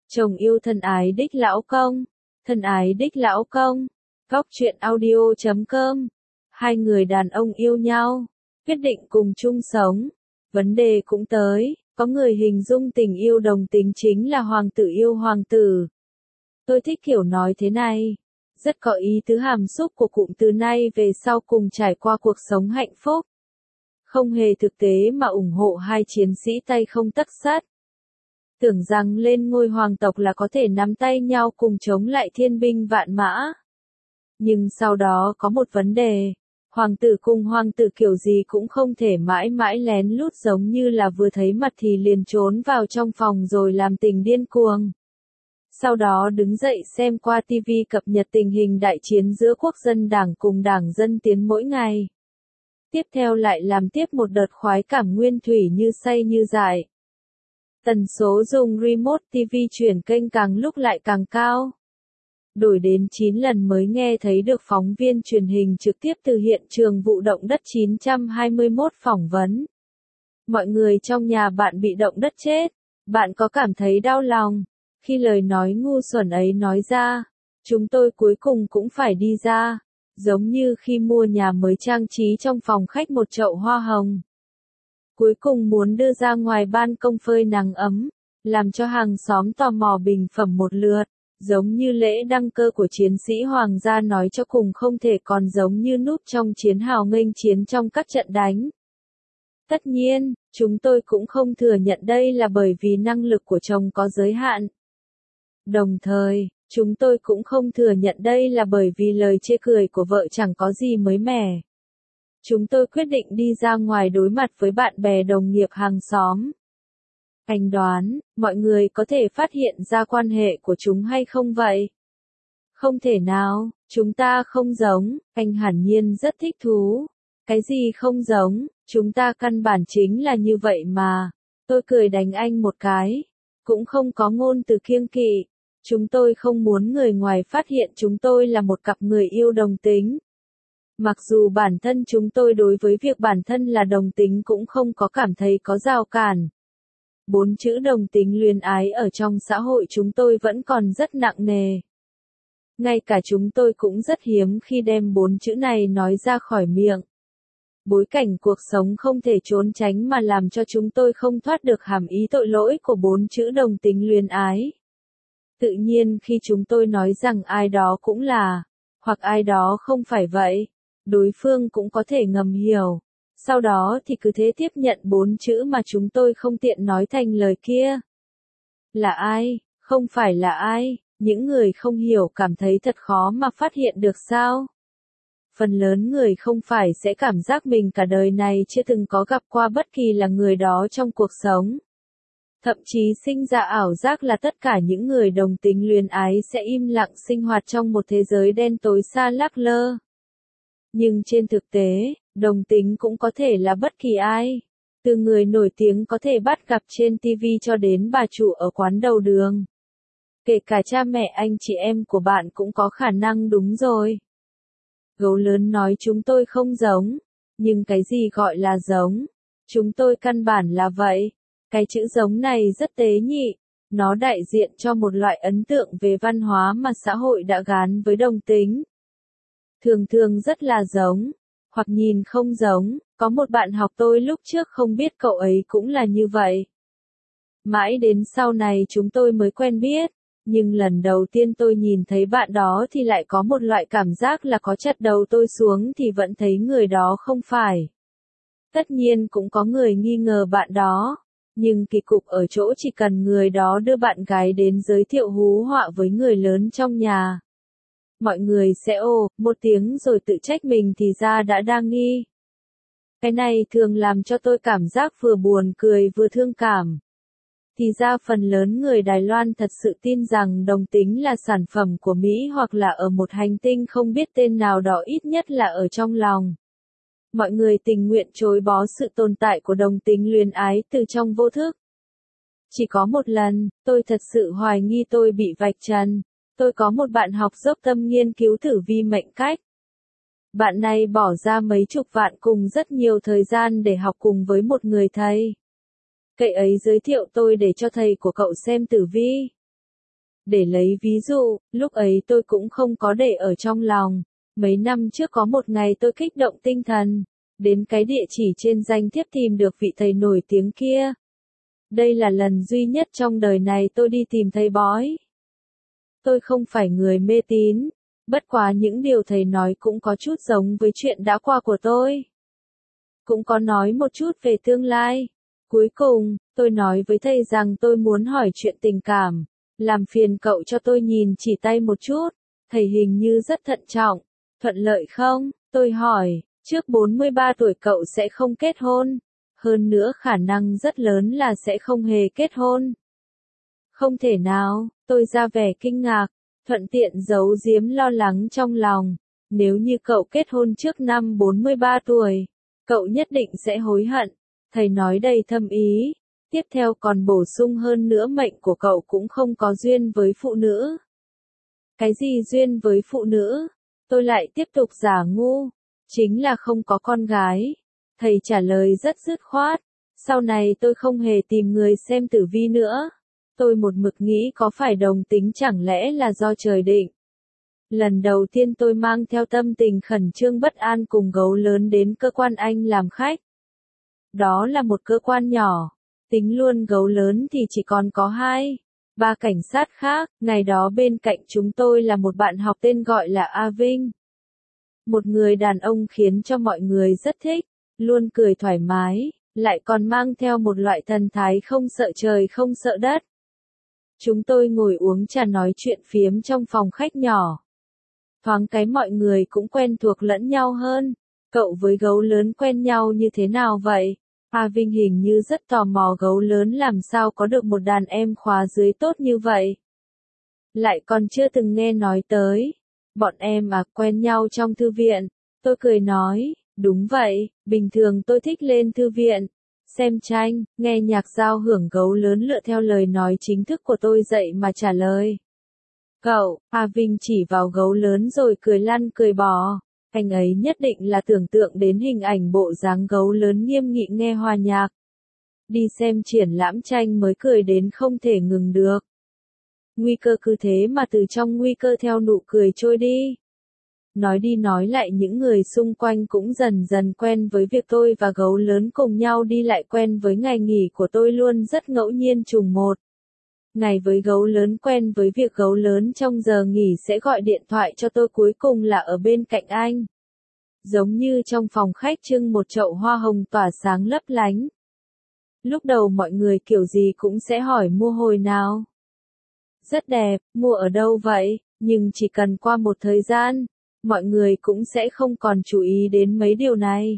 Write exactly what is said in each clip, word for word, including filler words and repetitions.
Chồng yêu thân ái đích lão công, thân ái đích lão công, góc truyện audio chấm com. Hai người đàn ông yêu nhau, quyết định cùng chung sống. Vấn đề cũng tới, có người hình dung tình yêu đồng tính chính là hoàng tử yêu hoàng tử. Tôi thích kiểu nói thế này, rất có ý tứ hàm xúc của cụm từ này về sau cùng trải qua cuộc sống hạnh phúc. Không hề thực tế mà ủng hộ hai chiến sĩ tay không tấc sắt. Tưởng rằng lên ngôi hoàng tộc là có thể nắm tay nhau cùng chống lại thiên binh vạn mã. Nhưng sau đó có một vấn đề, hoàng tử cùng hoàng tử kiểu gì cũng không thể mãi mãi lén lút giống như là vừa thấy mặt thì liền trốn vào trong phòng rồi làm tình điên cuồng. Sau đó đứng dậy xem qua ti vi cập nhật tình hình đại chiến giữa quốc dân đảng cùng đảng dân tiến mỗi ngày. Tiếp theo lại làm tiếp một đợt khoái cảm nguyên thủy như say như dại. Tần số dùng remote ti vi chuyển kênh càng lúc lại càng cao. Đổi đến chín lần mới nghe thấy được phóng viên truyền hình trực tiếp từ hiện trường vụ động đất chín trăm hai mươi mốt phỏng vấn. Mọi người trong nhà bạn bị động đất chết, bạn có cảm thấy đau lòng khi lời nói ngu xuẩn ấy nói ra? Chúng tôi cuối cùng cũng phải đi ra, giống như khi mua nhà mới trang trí trong phòng khách một chậu hoa hồng. Cuối cùng muốn đưa ra ngoài ban công phơi nắng ấm, làm cho hàng xóm tò mò bình phẩm một lượt, giống như lễ đăng cơ của chiến sĩ hoàng gia nói cho cùng không thể còn giống như núp trong chiến hào nghênh chiến trong các trận đánh. Tất nhiên, chúng tôi cũng không thừa nhận đây là bởi vì năng lực của chồng có giới hạn. Đồng thời, chúng tôi cũng không thừa nhận đây là bởi vì lời chê cười của vợ chẳng có gì mới mẻ. Chúng tôi quyết định đi ra ngoài đối mặt với bạn bè đồng nghiệp hàng xóm. Anh đoán, mọi người có thể phát hiện ra quan hệ của chúng hay không vậy? Không thể nào, chúng ta không giống, anh hẳn nhiên rất thích thú. Cái gì không giống, chúng ta căn bản chính là như vậy mà. Tôi cười đánh anh một cái, cũng không có ngôn từ kiêng kỵ. Chúng tôi không muốn người ngoài phát hiện chúng tôi là một cặp người yêu đồng tính. Mặc dù bản thân chúng tôi đối với việc bản thân là đồng tính cũng không có cảm thấy có rào cản. Bốn chữ đồng tính luyến ái ở trong xã hội chúng tôi vẫn còn rất nặng nề. Ngay cả chúng tôi cũng rất hiếm khi đem bốn chữ này nói ra khỏi miệng. Bối cảnh cuộc sống không thể trốn tránh mà làm cho chúng tôi không thoát được hàm ý tội lỗi của bốn chữ đồng tính luyến ái. Tự nhiên khi chúng tôi nói rằng ai đó cũng là, hoặc ai đó không phải vậy, đối phương cũng có thể ngầm hiểu. Sau đó thì cứ thế tiếp nhận bốn chữ mà chúng tôi không tiện nói thành lời kia. Là ai? Không phải là ai? Những người không hiểu cảm thấy thật khó mà phát hiện được sao? Phần lớn người không phải sẽ cảm giác mình cả đời này chưa từng có gặp qua bất kỳ là người đó trong cuộc sống. Thậm chí sinh ra ảo giác là tất cả những người đồng tính luyến ái sẽ im lặng sinh hoạt trong một thế giới đen tối xa lắc lơ. Nhưng trên thực tế, đồng tính cũng có thể là bất kỳ ai. Từ người nổi tiếng có thể bắt gặp trên ti vi cho đến bà chủ ở quán đầu đường. Kể cả cha mẹ anh chị em của bạn cũng có khả năng đúng rồi. Gấu lớn nói chúng tôi không giống. Nhưng cái gì gọi là giống? Chúng tôi căn bản là vậy. Cái chữ giống này rất tế nhị. Nó đại diện cho một loại ấn tượng về văn hóa mà xã hội đã gán với đồng tính. Thường thường rất là giống, hoặc nhìn không giống, có một bạn học tôi lúc trước không biết cậu ấy cũng là như vậy. Mãi đến sau này chúng tôi mới quen biết, nhưng lần đầu tiên tôi nhìn thấy bạn đó thì lại có một loại cảm giác là có chặt đầu tôi xuống thì vẫn thấy người đó không phải. Tất nhiên cũng có người nghi ngờ bạn đó, nhưng kỳ cục ở chỗ chỉ cần người đó đưa bạn gái đến giới thiệu hú họa với người lớn trong nhà. Mọi người sẽ ồ, một tiếng rồi tự trách mình thì ra đã đang nghi. Cái này thường làm cho tôi cảm giác vừa buồn cười vừa thương cảm. Thì ra phần lớn người Đài Loan thật sự tin rằng đồng tính là sản phẩm của Mỹ hoặc là ở một hành tinh không biết tên nào đó, ít nhất là ở trong lòng. Mọi người tình nguyện chối bó sự tồn tại của đồng tính luyến ái từ trong vô thức. Chỉ có một lần, tôi thật sự hoài nghi tôi bị vạch trần. Tôi có một bạn học dốc tâm nghiên cứu tử vi mệnh cách. Bạn này bỏ ra mấy chục vạn cùng rất nhiều thời gian để học cùng với một người thầy. Cậu ấy giới thiệu tôi để cho thầy của cậu xem tử vi. Để lấy ví dụ, lúc ấy tôi cũng không có để ở trong lòng. Mấy năm trước có một ngày tôi kích động tinh thần, đến cái địa chỉ trên danh thiếp tìm được vị thầy nổi tiếng kia. Đây là lần duy nhất trong đời này tôi đi tìm thầy bói. Tôi không phải người mê tín, bất quá những điều thầy nói cũng có chút giống với chuyện đã qua của tôi. Cũng có nói một chút về tương lai. Cuối cùng, tôi nói với thầy rằng tôi muốn hỏi chuyện tình cảm, làm phiền cậu cho tôi nhìn chỉ tay một chút. Thầy hình như rất thận trọng. Thuận lợi không? Tôi hỏi, trước bốn mươi ba tuổi cậu sẽ không kết hôn. Hơn nữa khả năng rất lớn là sẽ không hề kết hôn. Không thể nào, tôi ra vẻ kinh ngạc, thuận tiện giấu giếm lo lắng trong lòng. Nếu như cậu kết hôn trước năm bốn mươi ba tuổi, cậu nhất định sẽ hối hận. Thầy nói đầy thâm ý. Tiếp theo còn bổ sung hơn nữa mệnh của cậu cũng không có duyên với phụ nữ. Cái gì duyên với phụ nữ? Tôi lại tiếp tục giả ngu. Chính là không có con gái. Thầy trả lời rất dứt khoát. Sau này tôi không hề tìm người xem tử vi nữa. Tôi một mực nghĩ có phải đồng tính chẳng lẽ là do trời định. Lần đầu tiên tôi mang theo tâm tình khẩn trương bất an cùng gấu lớn đến cơ quan anh làm khách. Đó là một cơ quan nhỏ. Tính luôn gấu lớn thì chỉ còn có hai, ba cảnh sát khác. Ngày đó bên cạnh chúng tôi là một bạn học tên gọi là A Vinh. Một người đàn ông khiến cho mọi người rất thích, luôn cười thoải mái, lại còn mang theo một loại thần thái không sợ trời không sợ đất. Chúng tôi ngồi uống trà nói chuyện phiếm trong phòng khách nhỏ. Thoáng cái mọi người cũng quen thuộc lẫn nhau hơn. Cậu với gấu lớn quen nhau như thế nào vậy? A Vinh hình như rất tò mò gấu lớn làm sao có được một đàn em khóa dưới tốt như vậy. Lại còn chưa từng nghe nói tới. Bọn em à, quen nhau trong thư viện. Tôi cười nói, đúng vậy, bình thường tôi thích lên thư viện, xem tranh, nghe nhạc giao hưởng. Gấu lớn lựa theo lời nói chính thức của tôi dậy mà trả lời. Cậu, A Vinh chỉ vào gấu lớn rồi cười lăn cười bò. Anh ấy nhất định là tưởng tượng đến hình ảnh bộ dáng gấu lớn nghiêm nghị nghe hòa nhạc. Đi xem triển lãm tranh mới cười đến không thể ngừng được. Nguy cơ cứ thế mà từ trong nguy cơ theo nụ cười trôi đi. Nói đi nói lại những người xung quanh cũng dần dần quen với việc tôi và gấu lớn cùng nhau đi lại, quen với ngày nghỉ của tôi luôn rất ngẫu nhiên trùng một. Ngày với gấu lớn, quen với việc gấu lớn trong giờ nghỉ sẽ gọi điện thoại cho tôi, cuối cùng là ở bên cạnh anh. Giống như trong phòng khách trưng một chậu hoa hồng tỏa sáng lấp lánh. Lúc đầu mọi người kiểu gì cũng sẽ hỏi mua hồi nào. Rất đẹp, mua ở đâu vậy? Nhưng chỉ cần qua một thời gian, mọi người cũng sẽ không còn chú ý đến mấy điều này.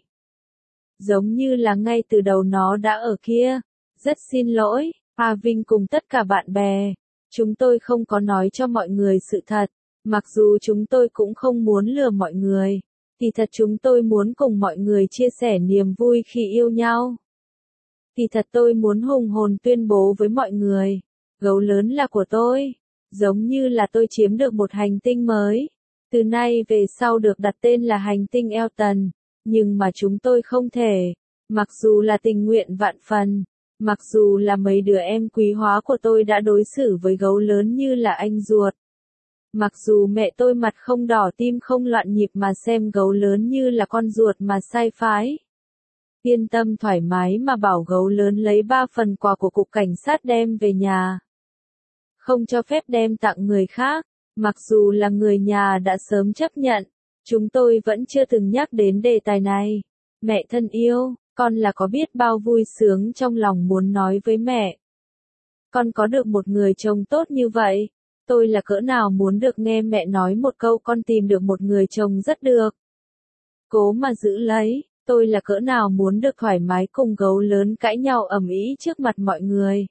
Giống như là ngay từ đầu nó đã ở kia. Rất xin lỗi, A Vinh cùng tất cả bạn bè. Chúng tôi không có nói cho mọi người sự thật. Mặc dù chúng tôi cũng không muốn lừa mọi người. Thì thật chúng tôi muốn cùng mọi người chia sẻ niềm vui khi yêu nhau. Thì thật tôi muốn hùng hồn tuyên bố với mọi người. Gấu lớn là của tôi. Giống như là tôi chiếm được một hành tinh mới. Từ nay về sau được đặt tên là hành tinh Elton. Nhưng mà chúng tôi không thể. Mặc dù là tình nguyện vạn phần. Mặc dù là mấy đứa em quý hóa của tôi đã đối xử với gấu lớn như là anh ruột. Mặc dù mẹ tôi mặt không đỏ tim không loạn nhịp mà xem gấu lớn như là con ruột mà sai phái. Yên tâm thoải mái mà bảo gấu lớn lấy ba phần quà của cục cảnh sát đem về nhà. Không cho phép đem tặng người khác. Mặc dù là người nhà đã sớm chấp nhận, chúng tôi vẫn chưa từng nhắc đến đề tài này. Mẹ thân yêu, con là có biết bao vui sướng trong lòng muốn nói với mẹ. Con có được một người chồng tốt như vậy. Tôi là cỡ nào muốn được nghe mẹ nói một câu con tìm được một người chồng rất được. Cố mà giữ lấy, tôi là cỡ nào muốn được thoải mái cùng gấu lớn cãi nhau ầm ĩ trước mặt mọi người.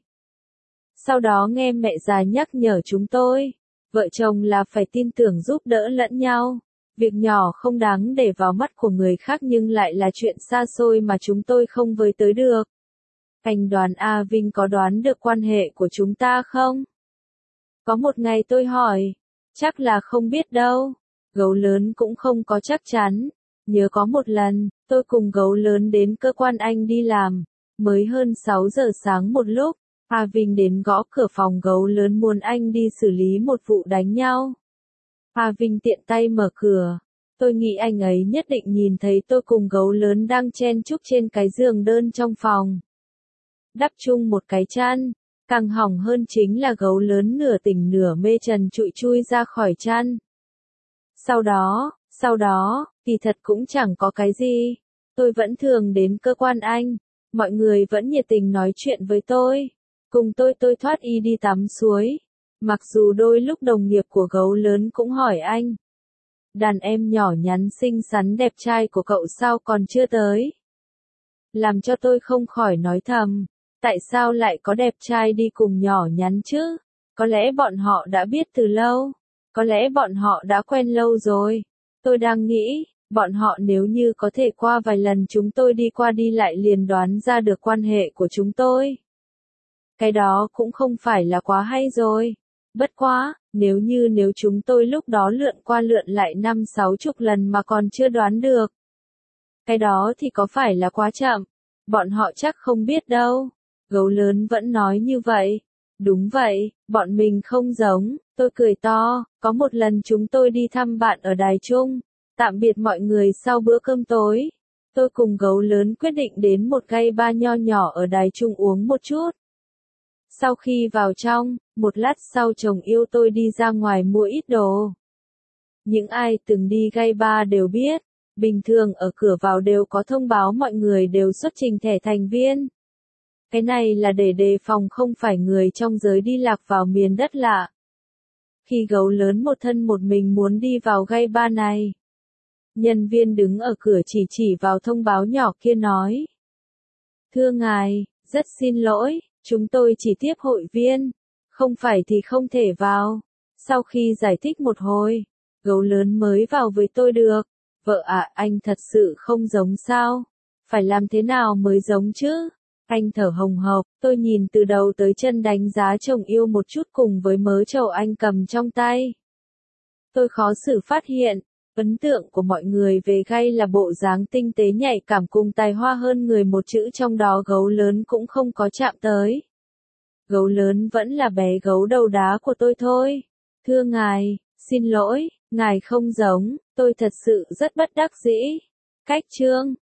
Sau đó nghe mẹ già nhắc nhở chúng tôi, vợ chồng là phải tin tưởng giúp đỡ lẫn nhau. Việc nhỏ không đáng để vào mắt của người khác nhưng lại là chuyện xa xôi mà chúng tôi không với tới được. Anh đoán A Vinh có đoán được quan hệ của chúng ta không? Có một ngày tôi hỏi, chắc là không biết đâu. Gấu lớn cũng không có chắc chắn. Nhớ có một lần, tôi cùng gấu lớn đến cơ quan anh đi làm. Mới hơn sáu giờ sáng một lúc, A Vinh đến gõ cửa phòng gấu lớn muốn anh đi xử lý một vụ đánh nhau. A Vinh tiện tay mở cửa. Tôi nghĩ anh ấy nhất định nhìn thấy tôi cùng gấu lớn đang chen chúc trên cái giường đơn trong phòng. Đắp chung một cái chăn. Càng hỏng hơn chính là gấu lớn nửa tỉnh nửa mê trần trụi chui ra khỏi chăn. Sau đó, sau đó, kỳ thật cũng chẳng có cái gì. Tôi vẫn thường đến cơ quan anh. Mọi người vẫn nhiệt tình nói chuyện với tôi. Cùng tôi tôi thoát y đi tắm suối. Mặc dù đôi lúc đồng nghiệp của gấu lớn cũng hỏi anh. Đàn em nhỏ nhắn xinh xắn đẹp trai của cậu sao còn chưa tới? Làm cho tôi không khỏi nói thầm. Tại sao lại có đẹp trai đi cùng nhỏ nhắn chứ? Có lẽ bọn họ đã biết từ lâu. Có lẽ bọn họ đã quen lâu rồi. Tôi đang nghĩ, bọn họ nếu như có thể qua vài lần chúng tôi đi qua đi lại liền đoán ra được quan hệ của chúng tôi. Cái đó cũng không phải là quá hay rồi. Bất quá, nếu như nếu chúng tôi lúc đó lượn qua lượn lại năm sáu chục lần mà còn chưa đoán được. Cái đó thì có phải là quá chậm. Bọn họ chắc không biết đâu. Gấu lớn vẫn nói như vậy. Đúng vậy, bọn mình không giống. Tôi cười to, có một lần chúng tôi đi thăm bạn ở Đài Trung. Tạm biệt mọi người sau bữa cơm tối. Tôi cùng gấu lớn quyết định đến một gay bar nho nhỏ ở Đài Trung uống một chút. Sau khi vào trong, một lát sau chồng yêu tôi đi ra ngoài mua ít đồ. Những ai từng đi gay bar đều biết, bình thường ở cửa vào đều có thông báo mọi người đều xuất trình thẻ thành viên. Cái này là để đề phòng không phải người trong giới đi lạc vào miền đất lạ. Khi gấu lớn một thân một mình muốn đi vào gay bar này, nhân viên đứng ở cửa chỉ chỉ vào thông báo nhỏ kia nói. Thưa ngài, rất xin lỗi, chúng tôi chỉ tiếp hội viên, không phải thì không thể vào. Sau khi giải thích một hồi, gấu lớn mới vào với tôi được. Vợ ạ, à, anh thật sự không giống sao? Phải làm thế nào mới giống chứ? Anh thở hồng hộc, tôi nhìn từ đầu tới chân đánh giá chồng yêu một chút cùng với mớ trầu anh cầm trong tay. Tôi khó xử phát hiện, ấn tượng của mọi người về gay là bộ dáng tinh tế nhạy cảm cùng tài hoa hơn người một chữ trong đó gấu lớn cũng không có chạm tới. Gấu lớn vẫn là bé gấu đầu đá của tôi thôi. Thưa ngài, xin lỗi, ngài không giống, tôi thật sự rất bất đắc dĩ. Cách chương